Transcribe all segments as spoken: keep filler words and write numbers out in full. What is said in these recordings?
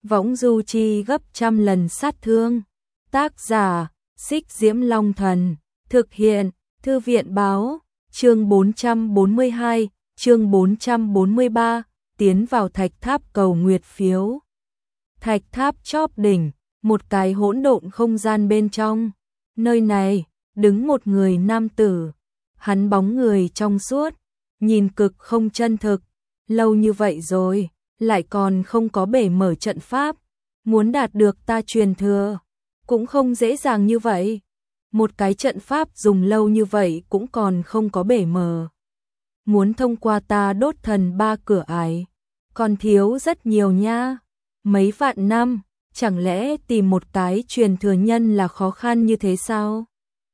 võng du chi gấp trăm lần sát thương. Tác giả, Xích Diễm Long Thần, thực hiện, Thư viện báo, chương bốn trăm bốn mươi hai, chương bốn trăm bốn mươi ba, tiến vào thạch tháp cầu nguyệt phiếu. Thạch tháp chóp đỉnh, một cái hỗn độn không gian bên trong. Nơi này, đứng một người nam tử, hắn bóng người trong suốt, nhìn cực không chân thực, lâu như vậy rồi, lại còn không có bể mở trận pháp, muốn đạt được ta truyền thừa, cũng không dễ dàng như vậy. Một cái trận pháp dùng lâu như vậy cũng còn không có bể mở. Muốn thông qua ta đốt thần ba cửa ải, còn thiếu rất nhiều nha. Mấy vạn năm, chẳng lẽ tìm một cái truyền thừa nhân là khó khăn như thế sao?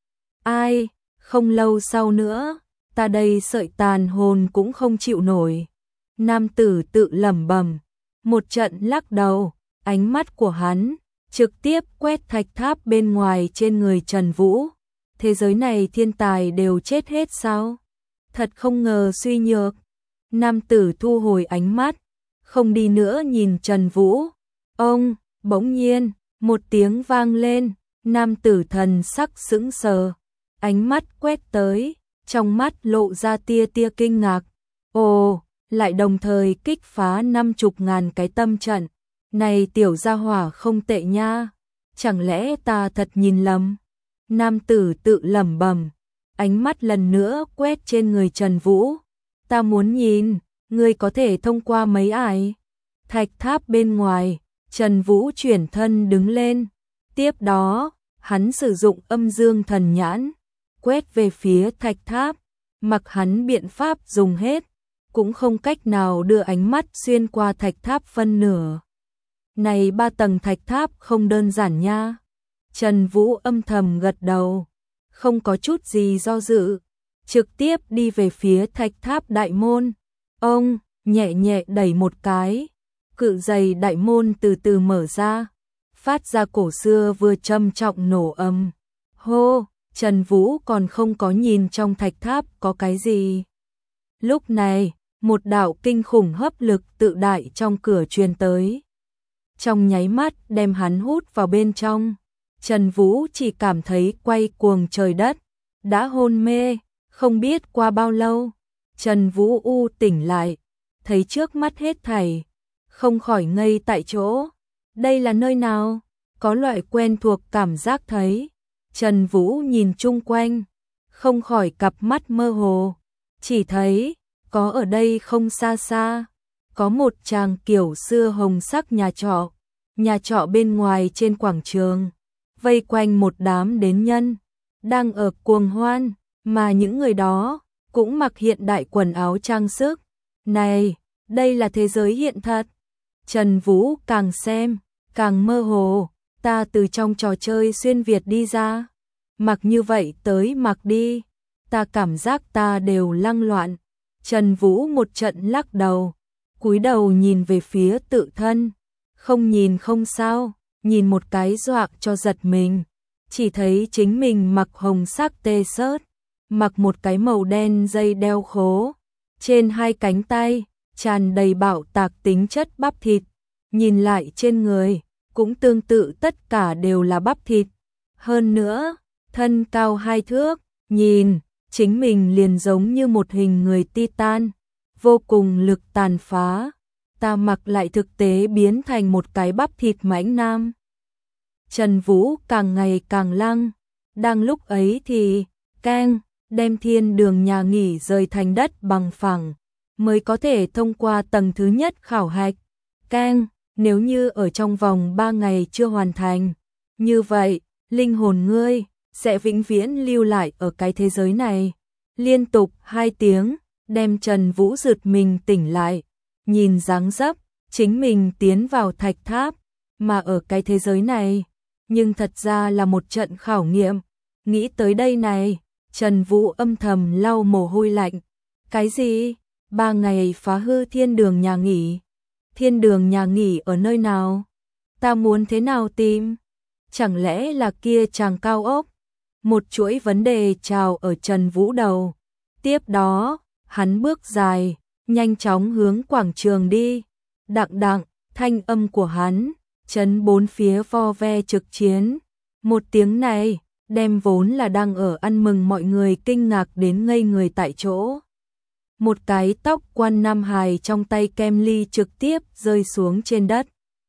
Ai, không lâu sau nữa, ta đây sợi tàn hồn cũng không chịu nổi. Nam tử tự lẩm bẩm, một trận lắc đầu, ánh mắt của hắn trực tiếp quét thạch tháp bên ngoài trên người Trần Vũ. Thế giới này thiên tài đều chết hết sao? Thật không ngờ suy nhược. Nam tử thu hồi ánh mắt, không đi nữa nhìn Trần Vũ. Ông, bỗng nhiên, một tiếng vang lên, nam tử thần sắc sững sờ, ánh mắt quét tới, trong mắt lộ ra tia tia kinh ngạc. Ồ, lại đồng thời kích phá năm chục ngàn cái tâm trận. Này tiểu gia hỏa không tệ nha, chẳng lẽ ta thật nhìn lầm? Nam tử tự lẩm bẩm, ánh mắt lần nữa quét trên người Trần Vũ. Ta muốn nhìn, ngươi có thể thông qua mấy ải? Thạch tháp bên ngoài, Trần Vũ chuyển thân đứng lên. Tiếp đó, hắn sử dụng âm dương thần nhãn, quét về phía thạch tháp. Mặc hắn biện pháp dùng hết, cũng không cách nào đưa ánh mắt xuyên qua thạch tháp phân nửa. Này ba tầng thạch tháp không đơn giản nha. Trần Vũ âm thầm gật đầu, không có chút gì do dự, trực tiếp đi về phía thạch tháp đại môn. Ông nhẹ nhẹ đẩy một cái, cự dày đại môn từ từ mở ra, phát ra cổ xưa vừa trầm trọng nổ âm. Hô, Trần Vũ còn không có nhìn trong thạch tháp có cái gì. Lúc này, một đạo kinh khủng hấp lực tự đại trong cửa truyền tới. Trong nháy mắt đem hắn hút vào bên trong. Trần Vũ chỉ cảm thấy quay cuồng trời đất, đã hôn mê, không biết qua bao lâu. Trần Vũ u tỉnh lại, thấy trước mắt hết thảy, không khỏi ngây tại chỗ. Đây là nơi nào? Có loại quen thuộc cảm giác thấy. Trần Vũ nhìn chung quanh, không khỏi cặp mắt mơ hồ, chỉ thấy có ở đây không xa xa, có một tràng kiểu xưa hồng sắc nhà trọ. Nhà trọ bên ngoài trên quảng trường, vây quanh một đám đến nhân, đang ở cuồng hoan, mà những người đó cũng mặc hiện đại quần áo trang sức. Này, đây là thế giới hiện thật. Trần Vũ càng xem, càng mơ hồ, ta từ trong trò chơi xuyên Việt đi ra. Mặc như vậy tới mặc đi, ta cảm giác ta đều lăng loạn. Trần Vũ một trận lắc đầu, cúi đầu nhìn về phía tự thân. Không nhìn không sao, nhìn một cái dọa cho giật mình. Chỉ thấy chính mình mặc hồng sắc tê sớt, mặc một cái màu đen dây đeo khố. Trên hai cánh tay, tràn đầy bạo tạc tính chất bắp thịt. Nhìn lại trên người, cũng tương tự tất cả đều là bắp thịt. Hơn nữa, thân cao hai thước, nhìn, chính mình liền giống như một hình người Titan, vô cùng lực tàn phá. Ta mặc lại thực tế biến thành một cái bắp thịt mãnh nam. Trần Vũ càng ngày càng lăng. Đang lúc ấy thì, keng, đem thiên đường nhà nghỉ rời thành đất bằng phẳng, mới có thể thông qua tầng thứ nhất khảo hạch. Keng, nếu như ở trong vòng ba ngày chưa hoàn thành, như vậy, linh hồn ngươi sẽ vĩnh viễn lưu lại ở cái thế giới này. Liên tục hai tiếng, đem Trần Vũ giật mình tỉnh lại. Nhìn dáng dấp, chính mình tiến vào thạch tháp, mà ở cái thế giới này, nhưng thật ra là một trận khảo nghiệm. Nghĩ tới đây này, Trần Vũ âm thầm lau mồ hôi lạnh. Cái gì? Ba ngày phá hư thiên đường nhà nghỉ? Thiên đường nhà nghỉ ở nơi nào? Ta muốn thế nào tìm? Chẳng lẽ là kia chàng cao ốc? Một chuỗi vấn đề trào ở Trần Vũ đầu. Tiếp đó, hắn bước dài, nhanh chóng hướng quảng trường đi. Đặng đặng, thanh âm của hắn, chấn bốn phía vo ve trực chiến. Một tiếng này, đem vốn là đang ở ăn mừng mọi người kinh ngạc đến ngây người tại chỗ. Một cái tóc quan nam hài trong tay kem ly trực tiếp rơi xuống trên đất.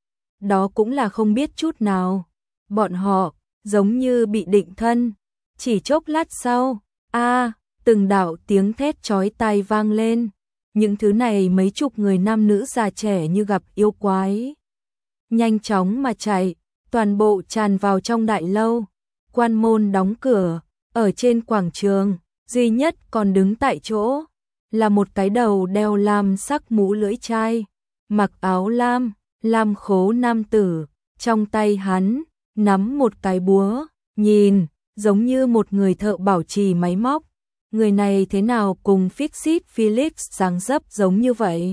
Đó cũng là không biết chút nào. Bọn họ, giống như bị định thân. Chỉ chốc lát sau, a từng đạo tiếng thét chói tai vang lên. Những thứ này mấy chục người nam nữ già trẻ như gặp yêu quái. Nhanh chóng mà chạy, toàn bộ tràn vào trong đại lâu. Quan môn đóng cửa, ở trên quảng trường, duy nhất còn đứng tại chỗ. Là một cái đầu đeo lam sắc mũ lưỡi chai, mặc áo lam, lam khố nam tử, trong tay hắn, nắm một cái búa, nhìn, giống như một người thợ bảo trì máy móc. Người này thế nào cùng Fixit Felix dáng dấp giống như vậy?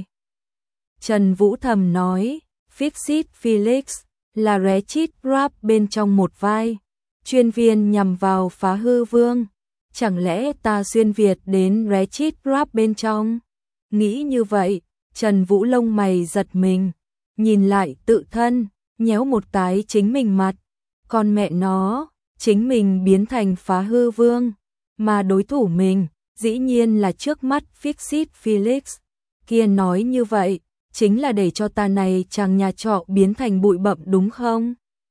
Trần Vũ thầm nói, Fixit Felix là Ratchet Rap bên trong một vai, chuyên viên nhằm vào phá hư vương. Chẳng lẽ ta xuyên Việt đến Ratchet Rap bên trong? Nghĩ như vậy, Trần Vũ lông mày giật mình, nhìn lại tự thân, nhéo một cái chính mình mặt. Con mẹ nó, chính mình biến thành phá hư vương, mà đối thủ mình, dĩ nhiên là trước mắt Fixit Felix. Kia nói như vậy, chính là để cho ta này chàng nhà trọ biến thành bụi bặm đúng không?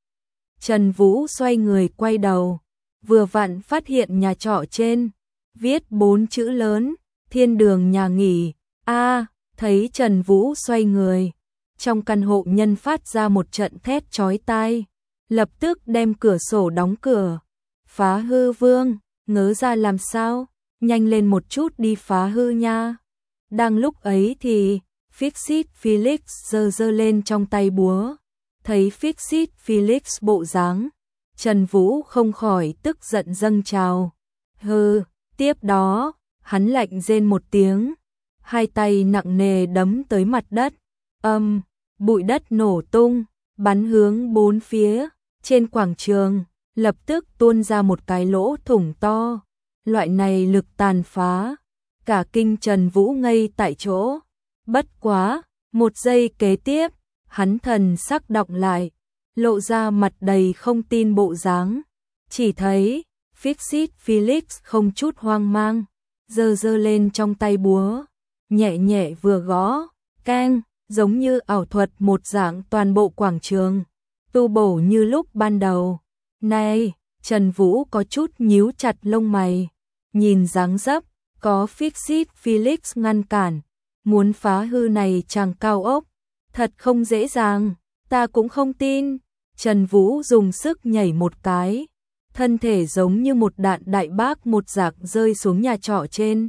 Trần Vũ xoay người quay đầu, vừa vặn phát hiện nhà trọ trên, viết bốn chữ lớn, thiên đường nhà nghỉ. A, thấy Trần Vũ xoay người, trong căn hộ nhân phát ra một trận thét chói tai, lập tức đem cửa sổ đóng cửa. Phá hư vương, ngớ ra làm sao, nhanh lên một chút đi phá hư nha. Đang lúc ấy thì, Fixit Felix giơ giơ lên trong tay búa, thấy Fixit Felix bộ dáng, Trần Vũ không khỏi tức giận dâng trào. Hừ, tiếp đó, hắn lạnh rên một tiếng, hai tay nặng nề đấm tới mặt đất. Âm, bụi đất nổ tung, bắn hướng bốn phía, trên quảng trường, lập tức tuôn ra một cái lỗ thủng to. Loại này lực tàn phá, cả kinh Trần Vũ ngây tại chỗ. Bất quá, một giây kế tiếp, hắn thần sắc đọng lại, lộ ra mặt đầy không tin bộ dáng. Chỉ thấy, Fixit Felix không chút hoang mang, giơ giơ lên trong tay búa, nhẹ nhẹ vừa gõ, keng, giống như ảo thuật một dạng toàn bộ quảng trường, tu bổ như lúc ban đầu. Này, Trần Vũ có chút nhíu chặt lông mày, nhìn dáng dấp, có Fixit Felix ngăn cản, muốn phá hư này chàng cao ốc, thật không dễ dàng, ta cũng không tin. Trần Vũ dùng sức nhảy một cái, thân thể giống như một đạn đại bác một rạc rơi xuống nhà trọ trên.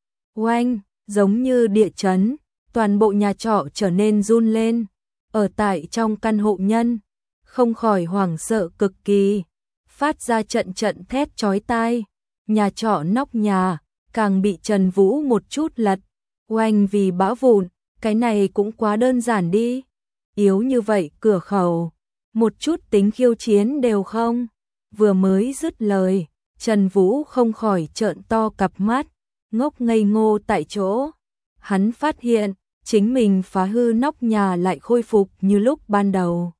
Oanh, giống như địa chấn, toàn bộ nhà trọ trở nên run lên. Ở tại trong căn hộ nhân, không khỏi hoảng sợ cực kỳ, phát ra trận trận thét chói tai. Nhà trọ nóc nhà, càng bị Trần Vũ một chút lật. Oanh vì bão vụn, cái này cũng quá đơn giản đi. Yếu như vậy cửa khẩu, một chút tính khiêu chiến đều không. Vừa mới dứt lời, Trần Vũ không khỏi trợn to cặp mắt, ngốc ngây ngô tại chỗ. Hắn phát hiện, chính mình phá hư nóc nhà lại khôi phục như lúc ban đầu.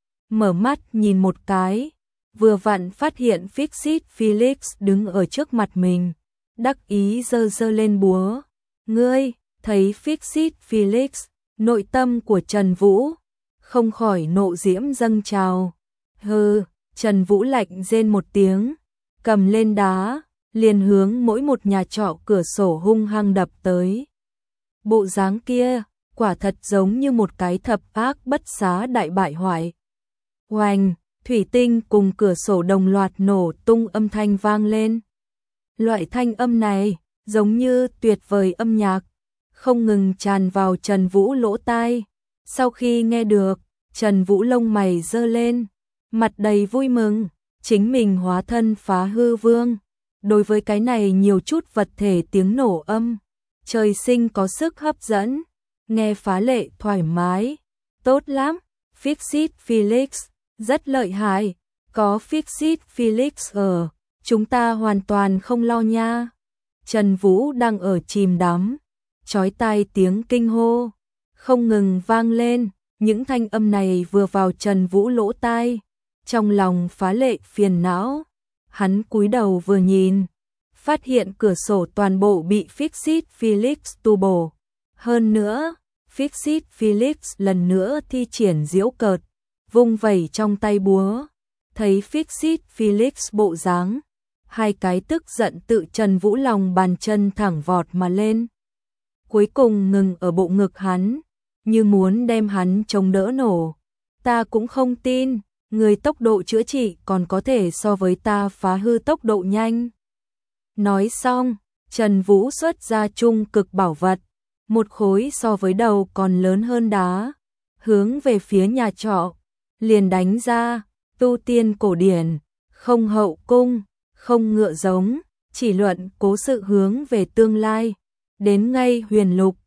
Mở mắt nhìn một cái, vừa vặn phát hiện Fixit Felix đứng ở trước mặt mình, đắc ý giơ giơ lên búa. Ngươi, thấy Fixit Felix, nội tâm của Trần Vũ không khỏi nộ diễm dâng trào. Hừ, Trần Vũ lạnh rên một tiếng, cầm lên đá, liền hướng mỗi một nhà trọ cửa sổ hung hăng đập tới. Bộ dáng kia, quả thật giống như một cái thập ác bất xá đại bại hoại. Oanh, thủy tinh cùng cửa sổ đồng loạt nổ tung âm thanh vang lên. Loại thanh âm này, giống như tuyệt vời âm nhạc, không ngừng tràn vào Trần Vũ lỗ tai. Sau khi nghe được, Trần Vũ lông mày giơ lên, mặt đầy vui mừng, chính mình hóa thân phá hư vương. Đối với cái này nhiều chút vật thể tiếng nổ âm, trời sinh có sức hấp dẫn, nghe phá lệ thoải mái, tốt lắm. Fixit Felix, rất lợi hại, có Fixit Felix ở, chúng ta hoàn toàn không lo nha. Trần Vũ đang ở chìm đắm, chói tai tiếng kinh hô không ngừng vang lên, Những thanh âm này vừa vào Trần Vũ lỗ tai, trong lòng phá lệ phiền não. Hắn cúi đầu vừa nhìn, phát hiện cửa sổ toàn bộ bị Fixit Felix tu bổ. Hơn nữa, Fixit Felix lần nữa thi triển diễu cợt, vung vẩy trong tay búa. Thấy Fixit Felix bộ dáng, hai cái tức giận tự Trần Vũ lòng bàn chân thẳng vọt mà lên. Cuối cùng ngừng ở bộ ngực hắn, như muốn đem hắn chống đỡ nổ. Ta cũng không tin, người tốc độ chữa trị còn có thể so với ta phá hư tốc độ nhanh. Nói xong, Trần Vũ xuất ra trung cực bảo vật, một khối so với đầu còn lớn hơn đá, hướng về phía nhà trọ, liền đánh ra. Tu tiên cổ điển, không hậu cung, không ngựa giống, chỉ luận cố sự hướng về tương lai, đến ngay huyền lục,